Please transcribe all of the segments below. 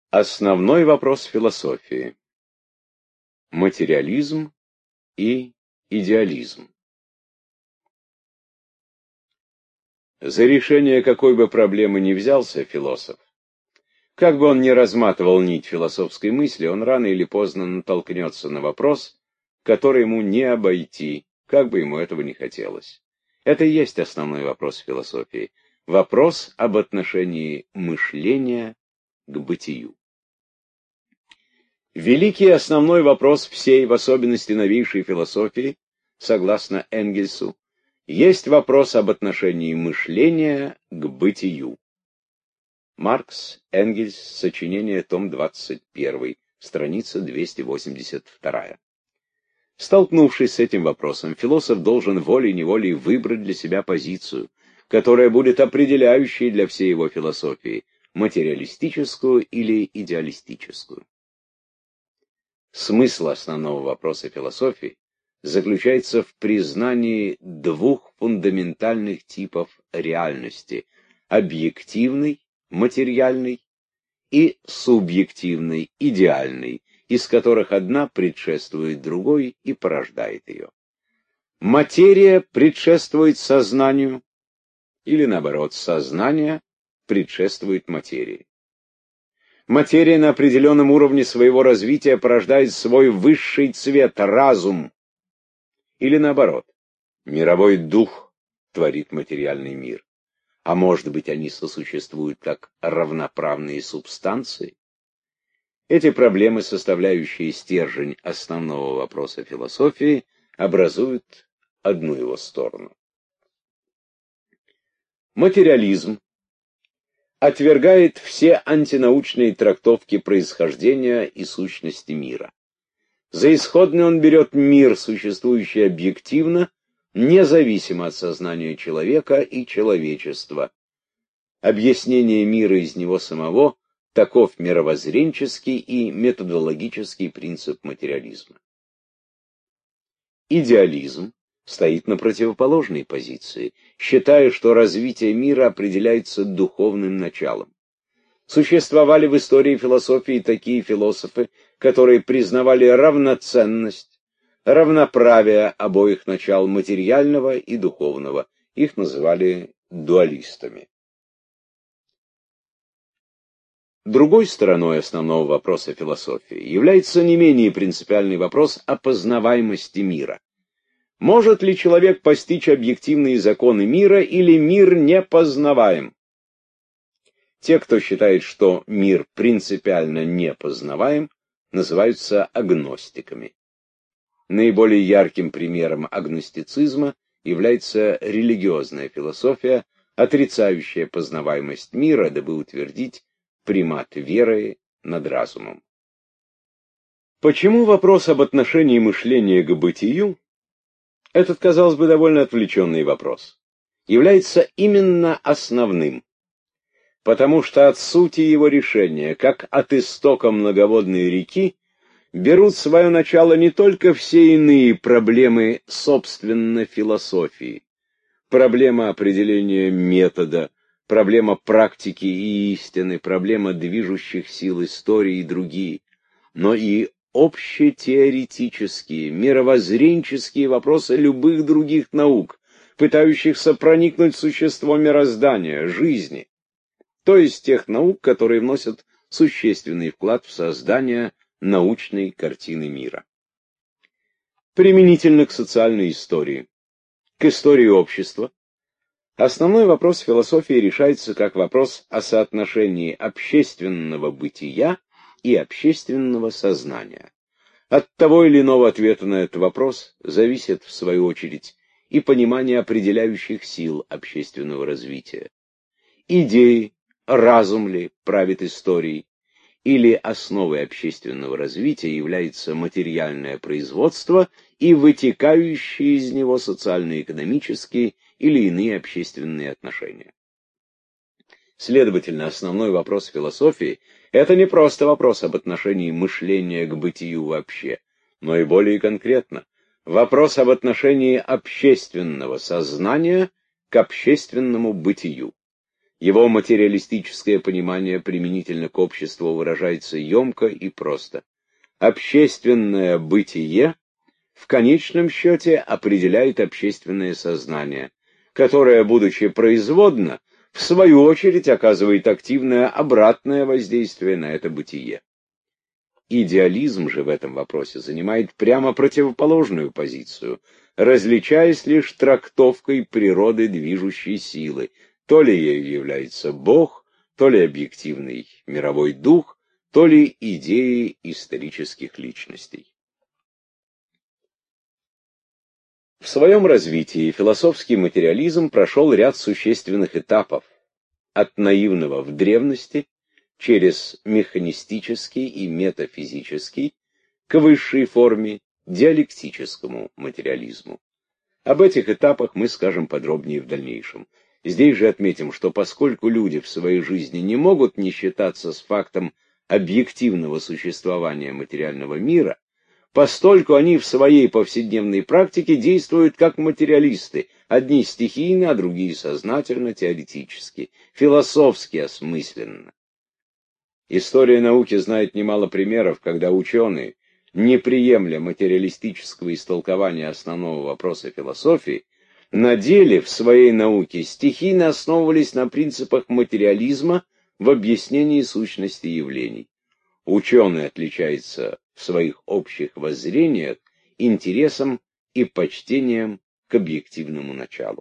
Основной вопрос философии. Материализм и идеализм. За решение какой бы проблемы ни взялся философ, как бы он ни разматывал нить философской мысли, он рано или поздно натолкнется на вопрос, который ему не обойти, как бы ему этого не хотелось. Это и есть основной вопрос философии. Вопрос об отношении мышления к бытию. Великий основной вопрос всей, в особенности новейшей философии, согласно Энгельсу, есть вопрос об отношении мышления к бытию. Маркс, Энгельс, сочинение, том 21, страница 282. Столкнувшись с этим вопросом, философ должен волей-неволей выбрать для себя позицию, которая будет определяющей для всей его философии, материалистическую или идеалистическую. Смысл основного вопроса философии заключается в признании двух фундаментальных типов реальности – объективной, материальной, и субъективной, идеальной, из которых одна предшествует другой и порождает ее. Материя предшествует сознанию, или наоборот, сознание предшествует материи. Материя на определенном уровне своего развития порождает свой высший цвет – разум. Или наоборот, мировой дух творит материальный мир. А может быть, они сосуществуют как равноправные субстанции? Эти проблемы, составляющие стержень основного вопроса философии, образуют одну его сторону. Материализм отвергает все антинаучные трактовки происхождения и сущности мира. За исходный он берет мир, существующий объективно, независимо от сознания человека и человечества. Объяснение мира из него самого – таков мировоззренческий и методологический принцип материализма. Идеализм стоит на противоположной позиции, считая, что развитие мира определяется духовным началом. Существовали в истории философии такие философы, которые признавали равноценность, равноправие обоих начал материального и духовного. Их называли дуалистами. Другой стороной основного вопроса философии является не менее принципиальный вопрос о познаваемости мира. Может ли человек постичь объективные законы мира, или мир непознаваем? Те, кто считает, что мир принципиально непознаваем, называются агностиками. Наиболее ярким примером агностицизма является религиозная философия, отрицающая познаваемость мира, дабы утвердить примат веры над разумом. Почему вопрос об отношении мышления к бытию, этот, казалось бы, довольно отвлеченный вопрос, является именно основным? Потому что от сути его решения, как от истока многоводной реки, берут свое начало не только все иные проблемы собственно философии, проблема определения метода, проблема практики и истины, проблема движущих сил истории и другие, но и общетеоретические, мировоззренческие вопросы любых других наук, пытающихся проникнуть в существо мироздания, жизни, то есть тех наук, которые вносят существенный вклад в создание научной картины мира. Применительно к социальной истории, к истории общества, основной вопрос философии решается как вопрос о соотношении общественного бытия и общественного сознания. От того или иного ответа на этот вопрос зависит, в свою очередь, и понимание определяющих сил общественного развития. Идеи, разум ли правит историей, или основой общественного развития является материальное производство и вытекающие из него социально-экономические или иные общественные отношения. Следовательно, основной вопрос философии – это не просто вопрос об отношении мышления к бытию вообще, но и более конкретно вопрос об отношении общественного сознания к общественному бытию. Его материалистическое понимание применительно к обществу выражается емко и просто. Общественное бытие в конечном счете определяет общественное сознание, которое, будучи производно, в свою очередь оказывает активное обратное воздействие на это бытие. Идеализм же в этом вопросе занимает прямо противоположную позицию, различаясь лишь трактовкой природы движущей силы, то ли ею является Бог, то ли объективный мировой дух, то ли идеи исторических личностей. В своем развитии философский материализм прошел ряд существенных этапов, от наивного в древности, через механистический и метафизический, к высшей форме диалектическому материализму. Об этих этапах мы скажем подробнее в дальнейшем. Здесь же отметим, что поскольку люди в своей жизни не могут не считаться с фактом объективного существования материального мира, постольку они в своей повседневной практике действуют как материалисты, одни стихийно, а другие сознательно, теоретически, философски осмысленно. История науки знает немало примеров, когда ученые, не приемля материалистического истолкования основного вопроса философии, на деле в своей науке стихийно основывались на принципах материализма в объяснении сущности явлений. Ученый отличается в своих общих воззрениях интересом и почтением к объективному началу.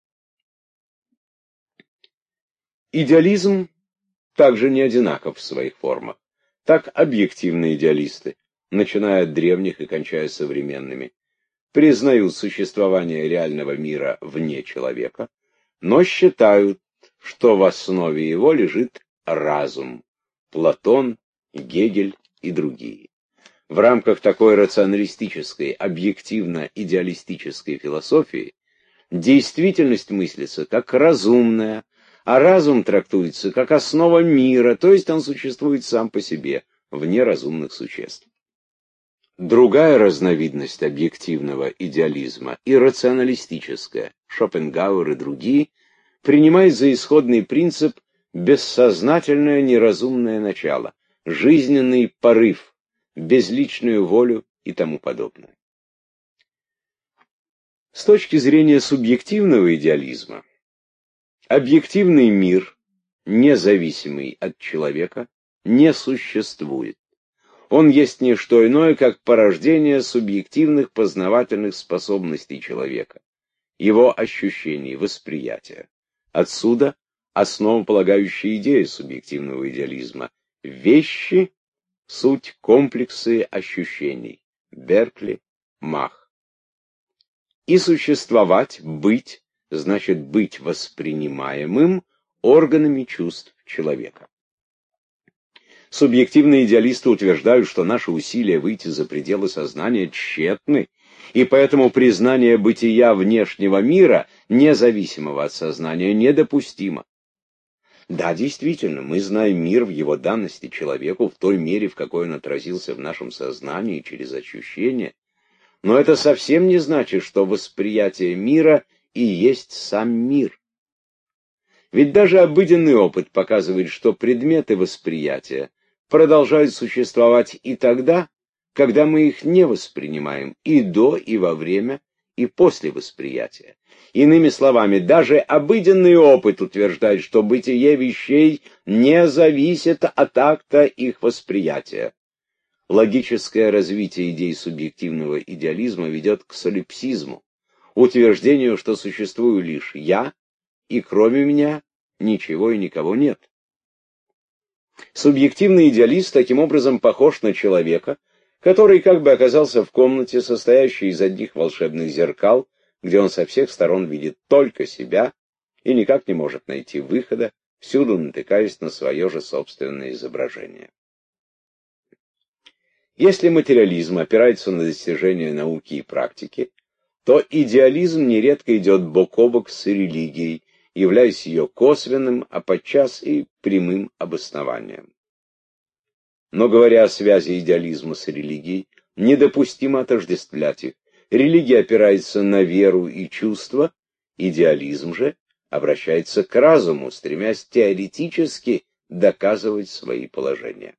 Идеализм также не одинаков в своих формах. Так объективные идеалисты, начиная от древних и кончая современными, признают существование реального мира вне человека, но считают, что в основе его лежит разум – Платон, Гегель и другие. В рамках такой рационалистической, объективно-идеалистической философии действительность мыслится как разумная, а разум трактуется как основа мира, то есть он существует сам по себе, вне разумных существ. Другая разновидность объективного идеализма, иррационалистическая, Шопенгауэр и другие, принимает за исходный принцип бессознательное неразумное начало, жизненный порыв, безличную волю и тому подобное. С точки зрения субъективного идеализма, объективный мир, независимый от человека, не существует. Он есть не что иное, как порождение субъективных познавательных способностей человека, его ощущений, восприятия. Отсюда основополагающая идея субъективного идеализма. Вещи — суть комплексы ощущений. Беркли, Мах. И существовать, быть, значит быть воспринимаемым органами чувств человека. Субъективные идеалисты утверждают, что наши усилия выйти за пределы сознания тщетны, и поэтому признание бытия внешнего мира, независимого от сознания, недопустимо. Да, действительно, мы знаем мир в его данности человеку в той мере, в какой он отразился в нашем сознании через ощущения, но это совсем не значит, что восприятие мира и есть сам мир. Ведь даже обыденный опыт показывает, что предметы восприятия продолжают существовать и тогда, когда мы их не воспринимаем, и до, и во время, и после восприятия. Иными словами, даже обыденный опыт утверждает, что бытие вещей не зависит от акта их восприятия. Логическое развитие идей субъективного идеализма ведет к солипсизму, утверждению, что существую лишь я, и кроме меня ничего и никого нет. Субъективный идеалист таким образом похож на человека, который как бы оказался в комнате, состоящей из одних волшебных зеркал, где он со всех сторон видит только себя и никак не может найти выхода, всюду натыкаясь на свое же собственное изображение. Если материализм опирается на достижения науки и практики, то идеализм нередко идет бок о бок с религией, являясь ее косвенным, а подчас и прямым обоснованием. Но говоря о связи идеализма с религией, недопустимо отождествлять их. Религия опирается на веру и чувства, идеализм же обращается к разуму, стремясь теоретически доказывать свои положения.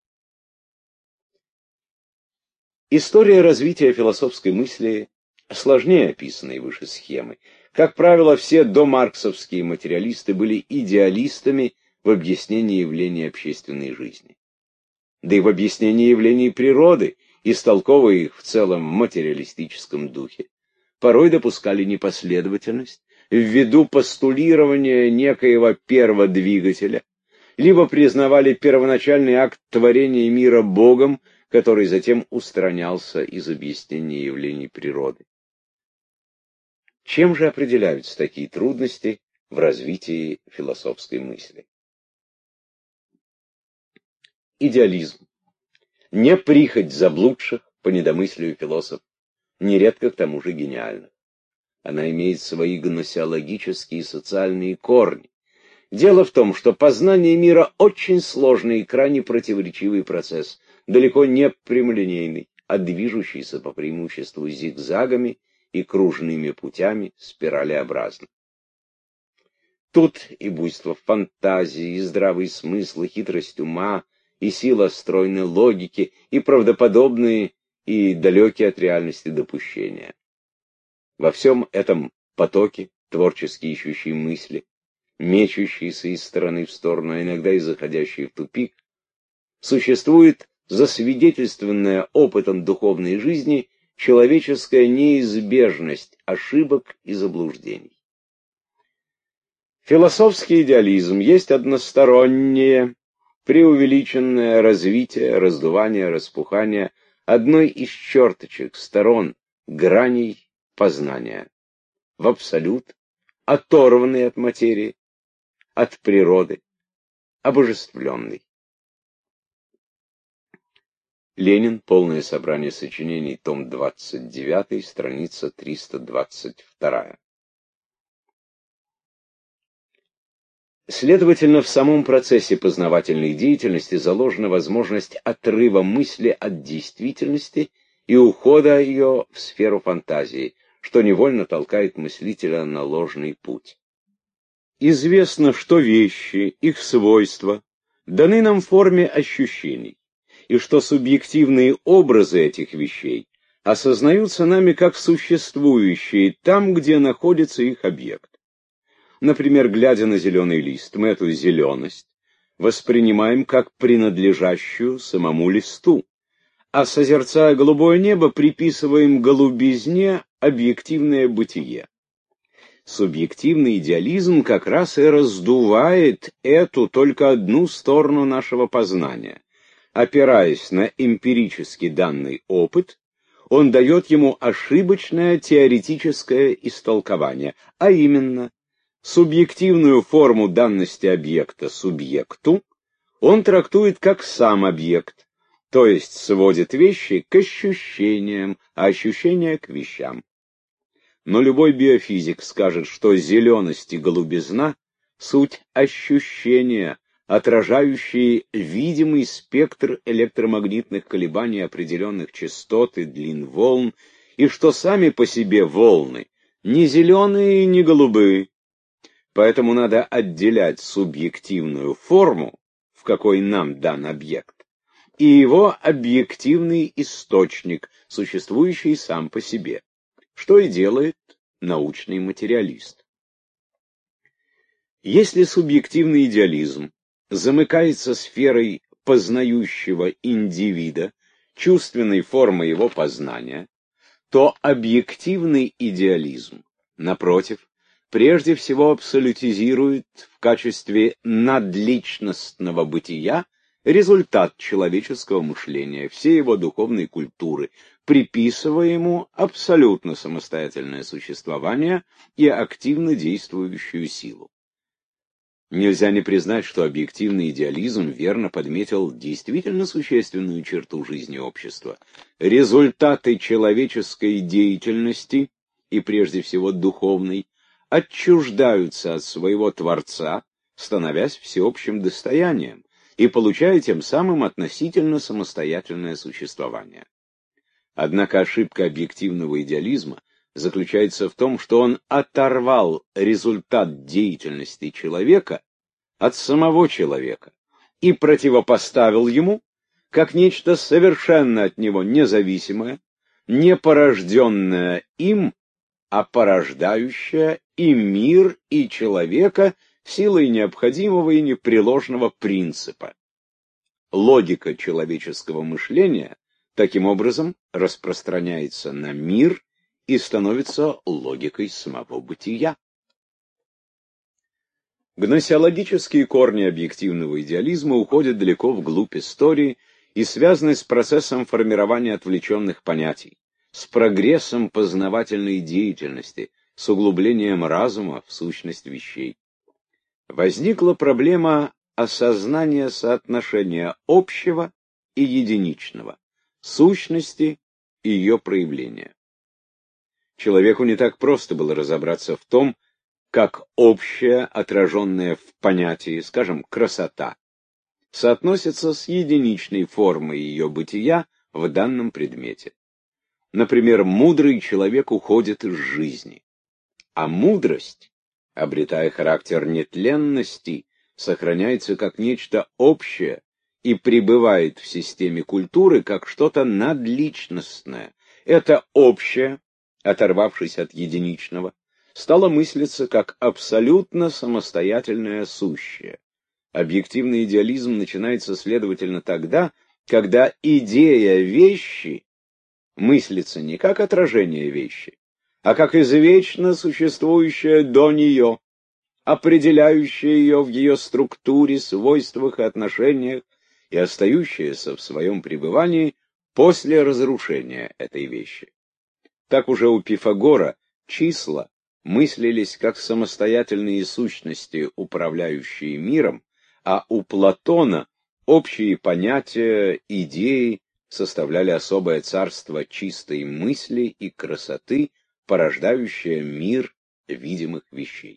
История развития философской мысли сложнее описанной выше схемы. Как правило, все домарксовские материалисты были идеалистами в объяснении явлений общественной жизни. Да и в объяснении явлений природы, истолковывая их в целом материалистическом духе, порой допускали непоследовательность ввиду постулирования некоего перводвигателя, либо признавали первоначальный акт творения мира Богом, который затем устранялся из объяснения явлений природы. Чем же определяются такие трудности в развитии философской мысли? Идеализм. Не прихоть заблудших по недомыслию философов, нередко к тому же гениальных. Она имеет свои гносеологические и социальные корни. Дело в том, что познание мира очень сложный и крайне противоречивый процесс, далеко не прямолинейный, а движущийся по преимуществу зигзагами и кружными путями спиралеобразно. Тут и буйство фантазии, и здравый смысл, и хитрость ума, и сила стройной логики, и правдоподобные, и далекие от реальности допущения. Во всем этом потоке творчески ищущие мысли, мечущиеся из стороны в сторону, а иногда и заходящие в тупик, существует засвидетельствованная опытом духовной жизни человеческая неизбежность ошибок и заблуждений. Философский идеализм есть одностороннее, преувеличенное развитие, раздувание, распухание одной из черточек, сторон, граней познания, в абсолют, оторванный от материи, от природы, обожествленный. Ленин. Полное собрание сочинений. Том 29, страница 322. Следовательно, в самом процессе познавательной деятельности заложена возможность отрыва мысли от действительности и ухода ее в сферу фантазии, что невольно толкает мыслителя на ложный путь. Известно, что вещи, их свойства, даны нам в форме ощущений, и что субъективные образы этих вещей осознаются нами как существующие там, где находится их объект. Например, глядя на зеленый лист, мы эту зеленость воспринимаем как принадлежащую самому листу, а созерцая голубое небо, приписываем голубизне объективное бытие. Субъективный идеализм как раз и раздувает эту только одну сторону нашего познания. Опираясь на эмпирически данный опыт, он дает ему ошибочное теоретическое истолкование, а именно, субъективную форму данности объекта субъекту он трактует как сам объект, то есть сводит вещи к ощущениям, а ощущения к вещам. Но любой биофизик скажет, что зеленость и голубизна — суть ощущения, отражающие видимый спектр электромагнитных колебаний определенных частот и длин волн, и что сами по себе волны не зеленые и не голубые. Поэтому надо отделять субъективную форму, в какой нам дан объект, и его объективный источник, существующий сам по себе, что и делает научный материалист. Если субъективный идеализм замыкается сферой познающего индивида, чувственной формой его познания, то объективный идеализм, напротив, прежде всего абсолютизирует в качестве надличностного бытия результат человеческого мышления, всей его духовной культуры, приписывая ему абсолютно самостоятельное существование и активно действующую силу. Нельзя не признать, что объективный идеализм верно подметил действительно существенную черту жизни общества. Результаты человеческой деятельности, и прежде всего духовной, отчуждаются от своего Творца, становясь всеобщим достоянием, и получая тем самым относительно самостоятельное существование. Однако ошибка объективного идеализма заключается в том, что он оторвал результат деятельности человека от самого человека и противопоставил ему как нечто совершенно от него независимое, не порожденное им, а порождающее и мир, и человека силой необходимого и непреложного принципа. Логика человеческого мышления таким образом распространяется на мир и становится логикой самого бытия. Гносеологические корни объективного идеализма уходят далеко вглубь истории и связаны с процессом формирования отвлеченных понятий, с прогрессом познавательной деятельности, с углублением разума в сущность вещей. Возникла проблема осознания соотношения общего и единичного, сущности и ее проявления. Человеку не так просто было разобраться в том, как общее, отраженное в понятии, скажем, красота, соотносится с единичной формой ее бытия в данном предмете. Например, мудрый человек уходит из жизни, а мудрость, обретая характер нетленности, сохраняется как нечто общее и пребывает в системе культуры как что-то надличностное. Это общее, оторвавшись от единичного, стало мыслиться как абсолютно самостоятельное сущее. Объективный идеализм начинается, следовательно, тогда, когда идея вещи мыслится не как отражение вещи, а как извечно существующее до нее, определяющее ее в ее структуре, свойствах и отношениях и остающееся в своем пребывании после разрушения этой вещи. Так уже у Пифагора числа мыслились как самостоятельные сущности, управляющие миром, а у Платона общие понятия, идеи составляли особое царство чистой мысли и красоты, порождающее мир видимых вещей.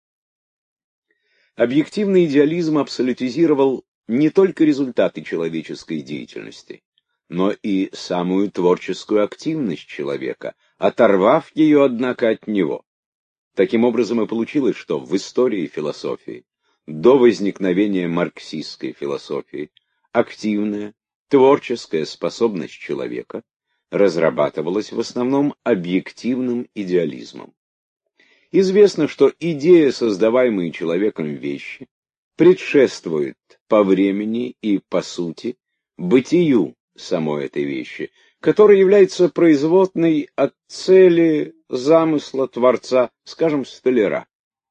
Объективный идеализм абсолютизировал не только результаты человеческой деятельности, но и самую творческую активность человека, оторвав ее, однако, от него. Таким образом и получилось, что в истории философии, до возникновения марксистской философии, активная, творческая способность человека разрабатывалась в основном объективным идеализмом. Известно, что идея, создаваемые человеком вещи, предшествует по времени и по сути бытию самой этой вещи, которая является производной от цели замысла Творца, скажем, столяра.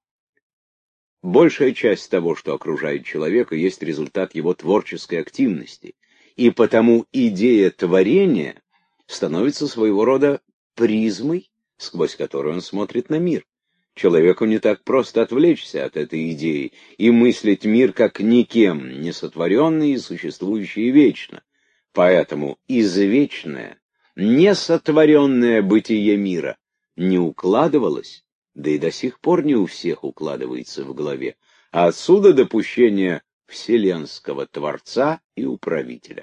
Большая часть того, что окружает человека, есть результат его творческой активности, и потому идея творения становится своего рода призмой, сквозь которую он смотрит на мир. Человеку не так просто отвлечься от этой идеи и мыслить мир как никем не сотворенный и существующий вечно. Поэтому извечное, несотворенное бытие мира не укладывалось, да и до сих пор не у всех укладывается в голове, а отсюда допущение вселенского Творца и Управителя.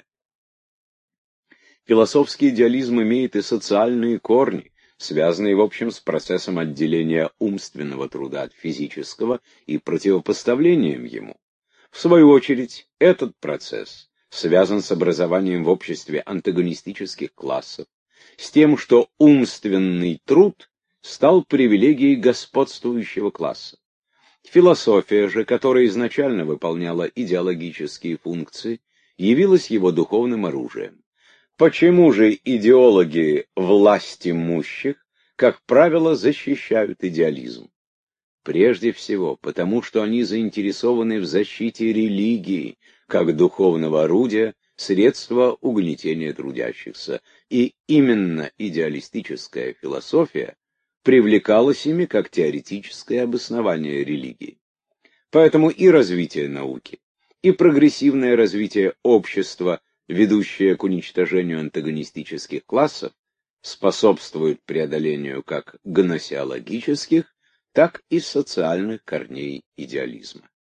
Философский идеализм имеет и социальные корни, связанные, в общем, с процессом отделения умственного труда от физического и противопоставлением ему. В свою очередь, этот процесс связан с образованием в обществе антагонистических классов, с тем, что умственный труд стал привилегией господствующего класса. Философия же, которая изначально выполняла идеологические функции, явилась его духовным оружием. Почему же идеологи власть имущих, как правило, защищают идеализм? Прежде всего, потому что они заинтересованы в защите религии, как духовного орудия, средства угнетения трудящихся, и именно идеалистическая философия привлекалась ими как теоретическое обоснование религии. Поэтому и развитие науки, и прогрессивное развитие общества, ведущее к уничтожению антагонистических классов, способствует преодолению как гносеологических, так и социальных корней идеализма.